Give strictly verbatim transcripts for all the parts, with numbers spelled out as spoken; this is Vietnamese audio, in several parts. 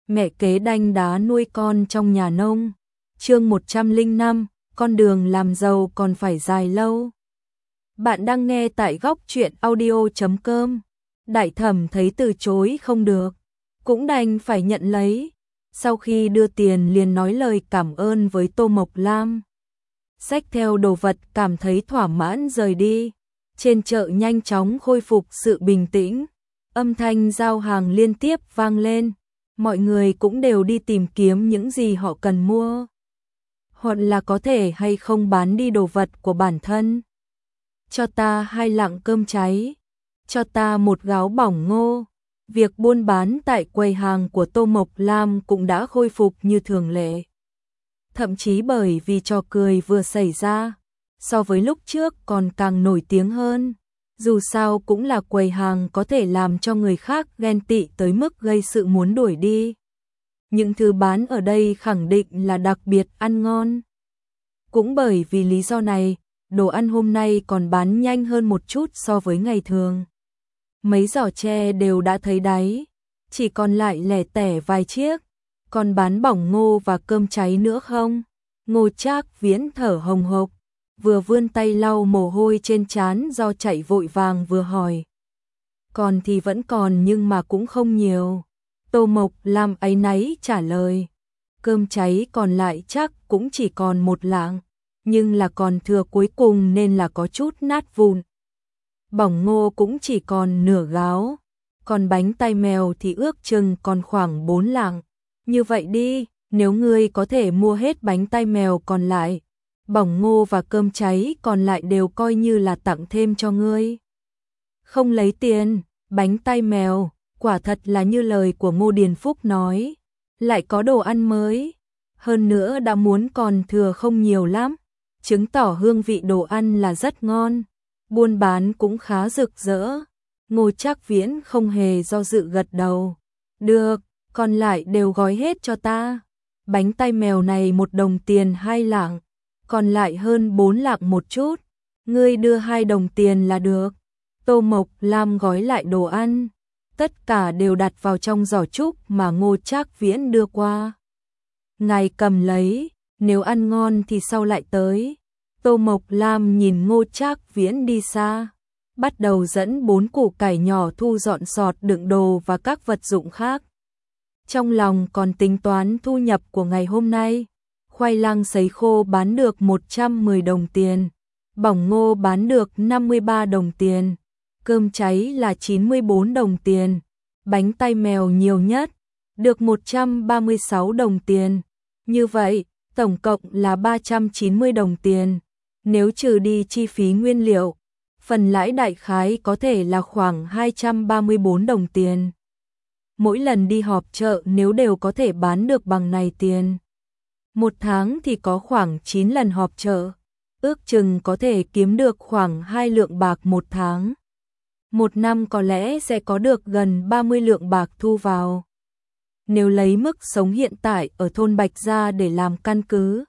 Mẹ kế đanh đá nuôi con trong nhà nông. Chương một trăm lẻ năm, con đường làm giàu còn phải dài lâu. Bạn đang nghe tại góc truyện audio chấm com. Đại thẩm thấy từ chối không được, cũng đành phải nhận lấy. Sau khi đưa tiền liền nói lời cảm ơn với Tô Mộc Lam. Xách theo đồ vật cảm thấy thỏa mãn rời đi. Trên chợ nhanh chóng khôi phục sự bình tĩnh. Âm thanh giao hàng liên tiếp vang lên. Mọi người cũng đều đi tìm kiếm những gì họ cần mua, hoặc là có thể hay không bán đi đồ vật của bản thân. Cho ta hai lạng cơm cháy, cho ta một gáo bỏng ngô. Việc buôn bán tại quầy hàng của Tô Mộc Lam cũng đã khôi phục như thường lệ. Thậm chí bởi vì trò cười vừa xảy ra, so với lúc trước còn càng nổi tiếng hơn. Dù sao cũng là quầy hàng có thể làm cho người khác ghen tị tới mức gây sự muốn đuổi đi. Những thứ bán ở đây khẳng định là đặc biệt ăn ngon. Cũng bởi vì lý do này, đồ ăn hôm nay còn bán nhanh hơn một chút so với ngày thường. Mấy giỏ tre đều đã thấy đáy, chỉ còn lại lẻ tẻ vài chiếc. Còn bán bỏng ngô và cơm cháy nữa không? Ngô Trác Viễn thở hồng hộc, vừa vươn tay lau mồ hôi trên trán do chạy vội vàng vừa hỏi. Còn thì vẫn còn nhưng mà cũng không nhiều. Tô Mộc Lam áy náy trả lời. Cơm cháy còn lại chắc cũng chỉ còn một lạng, nhưng là còn thừa cuối cùng nên là có chút nát vụn. Bỏng ngô cũng chỉ còn nửa gáo, còn bánh tai mèo thì ước chừng còn khoảng bốn lạng. Như vậy đi, nếu ngươi có thể mua hết bánh tai mèo còn lại, bỏng ngô và cơm cháy còn lại đều coi như là tặng thêm cho ngươi. Không lấy tiền, bánh tai mèo, quả thật là như lời của Ngô Điền Phúc nói, lại có đồ ăn mới, hơn nữa đã muốn còn thừa không nhiều lắm, chứng tỏ hương vị đồ ăn là rất ngon, buôn bán cũng khá rực rỡ. Ngô Trác Viễn không hề do dự gật đầu. Được, còn lại đều gói hết cho ta. Bánh tai mèo này một đồng tiền hai lạng, còn lại hơn bốn lạng một chút, ngươi đưa hai đồng tiền là được. Tô Mộc Lam gói lại đồ ăn, tất cả đều đặt vào trong giỏ trúc mà Ngô Trác Viễn đưa qua. Ngài cầm lấy, nếu ăn ngon thì sau lại tới. Tô Mộc Lam nhìn Ngô Trác Viễn đi xa, bắt đầu dẫn bốn củ cải nhỏ thu dọn sọt đựng đồ và các vật dụng khác. Trong lòng còn tính toán thu nhập của ngày hôm nay. Khoai lang sấy khô bán được một trăm mười đồng tiền, bỏng ngô bán được năm mươi ba đồng tiền, cơm cháy là chín mươi bốn đồng tiền, bánh tai mèo nhiều nhất, được một trăm ba mươi sáu đồng tiền. Như vậy, tổng cộng là ba trăm chín mươi đồng tiền. Nếu trừ đi chi phí nguyên liệu, phần lãi đại khái có thể là khoảng hai trăm ba mươi bốn đồng tiền. Mỗi lần đi họp chợ nếu đều có thể bán được bằng này tiền, một tháng thì có khoảng chín lần họp chợ, ước chừng có thể kiếm được khoảng hai lượng bạc một tháng. Một năm có lẽ sẽ có được gần ba mươi lượng bạc thu vào. Nếu lấy mức sống hiện tại ở thôn Bạch Gia để làm căn cứ,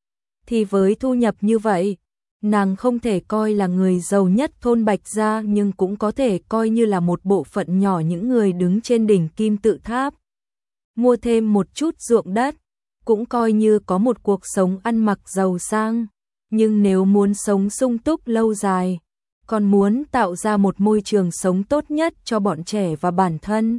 thì với thu nhập như vậy, nàng không thể coi là người giàu nhất thôn Bạch Gia nhưng cũng có thể coi như là một bộ phận nhỏ những người đứng trên đỉnh kim tự tháp. Mua thêm một chút ruộng đất, cũng coi như có một cuộc sống ăn mặc giàu sang. Nhưng nếu muốn sống sung túc lâu dài, còn muốn tạo ra một môi trường sống tốt nhất cho bọn trẻ và bản thân,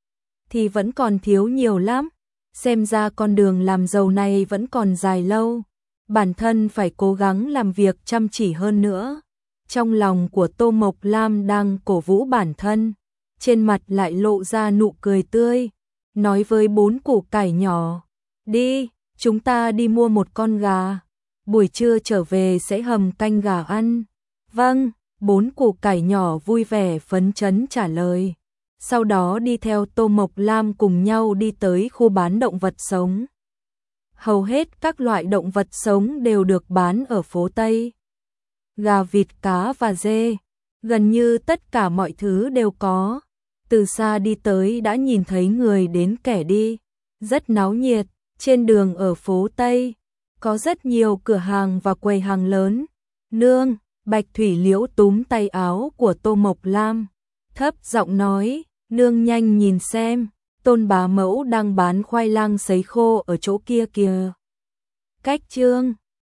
thì vẫn còn thiếu nhiều lắm. Xem ra con đường làm giàu này vẫn còn dài lâu. Bản thân phải cố gắng làm việc chăm chỉ hơn nữa. Trong lòng của Tô Mộc Lam đang cổ vũ bản thân, trên mặt lại lộ ra nụ cười tươi, nói với bốn củ cải nhỏ, đi, chúng ta đi mua một con gà, buổi trưa trở về sẽ hầm canh gà ăn. Vâng, bốn củ cải nhỏ vui vẻ phấn chấn trả lời. Sau đó đi theo Tô Mộc Lam cùng nhau đi tới khu bán động vật sống. Hầu hết các loại động vật sống đều được bán ở phố Tây. Gà, vịt, cá và dê, gần như tất cả mọi thứ đều có. Từ xa đi tới đã nhìn thấy người đến kẻ đi, rất náo nhiệt. Trên đường ở phố Tây, có rất nhiều cửa hàng và quầy hàng lớn. Nương, Bạch Thủy Liễu túm tay áo của Tô Mộc Lam, thấp giọng nói, nương nhanh nhìn xem, Tôn bá mẫu đang bán khoai lang sấy khô ở chỗ kia kìa. Cách chương